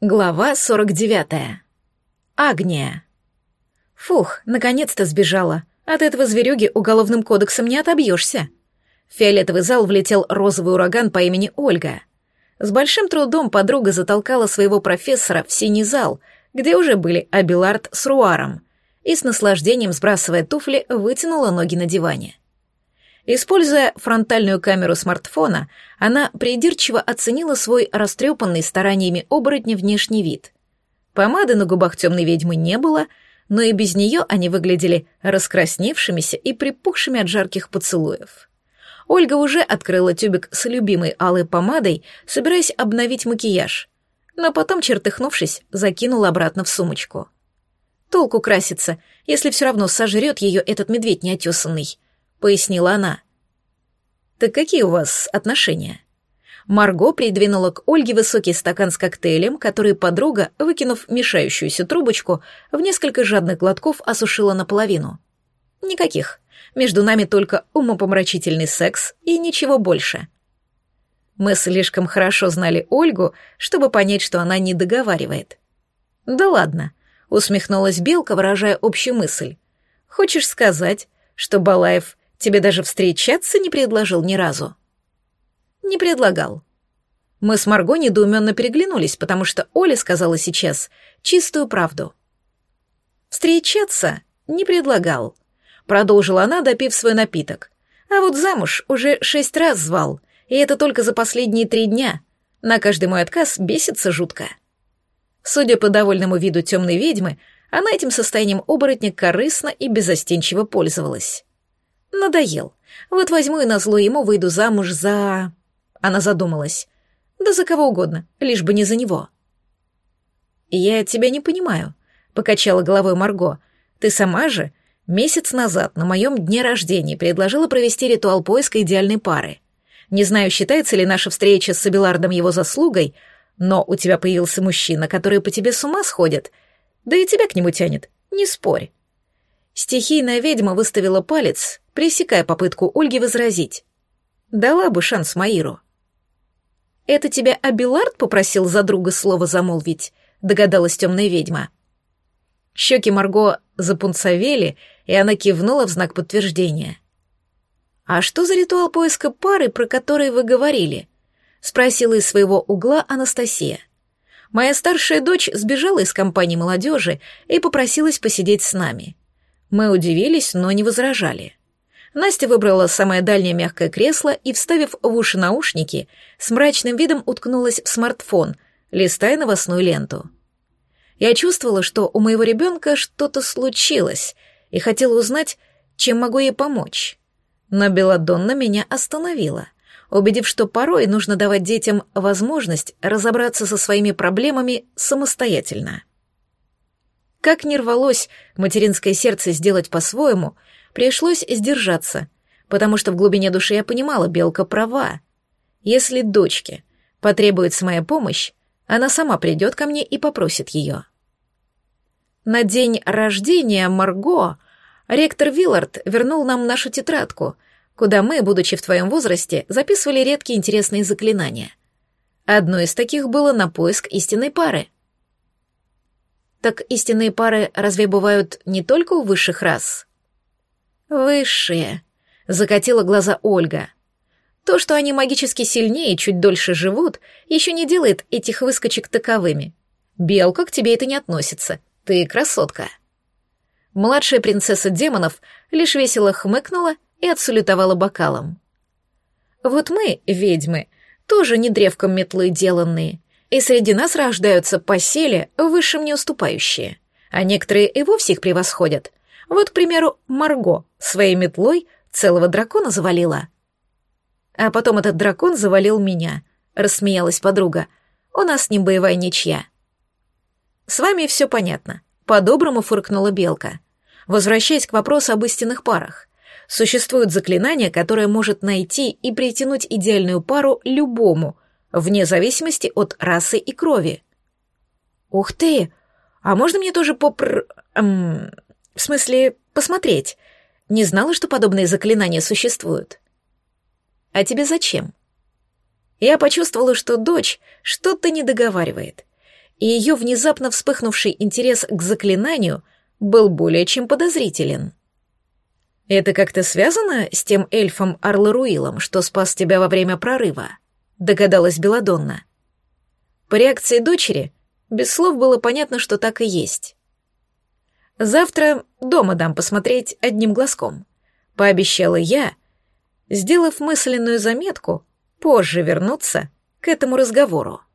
Глава 49. Агния. Фух, наконец-то сбежала. От этого зверюги уголовным кодексом не отобьешься. В фиолетовый зал влетел розовый ураган по имени Ольга. С большим трудом подруга затолкала своего профессора в синий зал, где уже были Абелард с Руаром, и с наслаждением, сбрасывая туфли, вытянула ноги на диване. Используя фронтальную камеру смартфона, она придирчиво оценила свой растрепанный стараниями оборотня внешний вид. Помады на губах темной ведьмы не было, но и без нее они выглядели раскрасневшимися и припухшими от жарких поцелуев. Ольга уже открыла тюбик с любимой алой помадой, собираясь обновить макияж, но потом, чертыхнувшись, закинула обратно в сумочку. «Толку краситься, если все равно сожрет ее этот медведь неотесанный», — пояснила она. «Так какие у вас отношения?» Марго придвинула к Ольге высокий стакан с коктейлем, который подруга, выкинув мешающуюся трубочку, в несколько жадных глотков осушила наполовину. «Никаких. Между нами только умопомрачительный секс и ничего больше». Мы слишком хорошо знали Ольгу, чтобы понять, что она не договаривает. «Да ладно», — усмехнулась Белка, выражая общую мысль. «Хочешь сказать, что Балаев тебе даже встречаться не предложил ни разу?» «Не предлагал». Мы с Марго недоуменно переглянулись, потому что Оля сказала сейчас чистую правду. «Встречаться не предлагал», — продолжила она, допив свой напиток. «А вот замуж уже 6 раз звал, и это только за последние 3 дня. На каждый мой отказ бесится жутко». Судя по довольному виду темной ведьмы, она этим состоянием оборотня корыстно и беззастенчиво пользовалась. «Надоел. Вот возьму и назло ему выйду замуж за...» Она задумалась. «Да за кого угодно, лишь бы не за него». «Я тебя не понимаю», — покачала головой Марго. «Ты сама же месяц назад на моем дне рождения предложила провести ритуал поиска идеальной пары. Не знаю, считается ли наша встреча с Абелардом его заслугой, но у тебя появился мужчина, который по тебе с ума сходит, да и тебя к нему тянет, не спорь». Стихийная ведьма выставила палец, пресекая попытку Ольги возразить. Дала бы шанс Маиру. «Это тебя Абелард попросил за друга слово замолвить?» — догадалась темная ведьма. Щеки Марго запунцовели, и она кивнула в знак подтверждения. «А что за ритуал поиска пары, про который вы говорили?» — спросила из своего угла Анастасия. «Моя старшая дочь сбежала из компании молодежи и попросилась посидеть с нами. Мы удивились, но не возражали». Настя выбрала самое дальнее мягкое кресло и, вставив в уши наушники, с мрачным видом уткнулась в смартфон, листая новостную ленту. Я чувствовала, что у моего ребенка что-то случилось, и хотела узнать, чем могу ей помочь. Но Белладонна меня остановила, убедив, что порой нужно давать детям возможность разобраться со своими проблемами самостоятельно. Как ни рвалось материнское сердце сделать по-своему, пришлось сдержаться, потому что в глубине души я понимала, Белка права. Если дочке потребуется моя помощь, она сама придет ко мне и попросит ее. На день рождения Марго ректор Виллард вернул нам нашу тетрадку, куда мы, будучи в твоем возрасте, записывали редкие интересные заклинания. Одно из таких было на поиск истинной пары. Так истинные пары разве бывают не только у высших рас? «Высшие», — закатила глаза Ольга. «То, что они магически сильнее и чуть дольше живут, еще не делает этих выскочек таковыми. Белка, к тебе это не относится. Ты красотка». Младшая принцесса демонов лишь весело хмыкнула и отсалютовала бокалом. «Вот мы, ведьмы, тоже не древком метлы деланные, и среди нас рождаются по силе высшим не уступающие, а некоторые и вовсе их превосходят. Вот, к примеру, Марго своей метлой целого дракона завалила». «А потом этот дракон завалил меня», — рассмеялась подруга. «У нас с ним боевая ничья». «С вами все понятно», — по-доброму фыркнула Белка. Возвращаясь к вопросу об истинных парах. Существует заклинание, которое может найти и притянуть идеальную пару любому, вне зависимости от расы и крови. «Ух ты! А можно мне тоже в смысле, посмотреть? Не знала, что подобные заклинания существуют». «А тебе зачем?» Я почувствовала, что дочь что-то не договаривает. и ее внезапно вспыхнувший интерес к заклинанию был более чем подозрителен. «Это как-то связано с тем эльфом Арларуилом, что спас тебя во время прорыва?» — догадалась Беладонна. По реакции дочери без слов было понятно, что так и есть. «Завтра дома дам посмотреть одним глазком», — пообещала я, сделав мысленную заметку позже вернуться к этому разговору.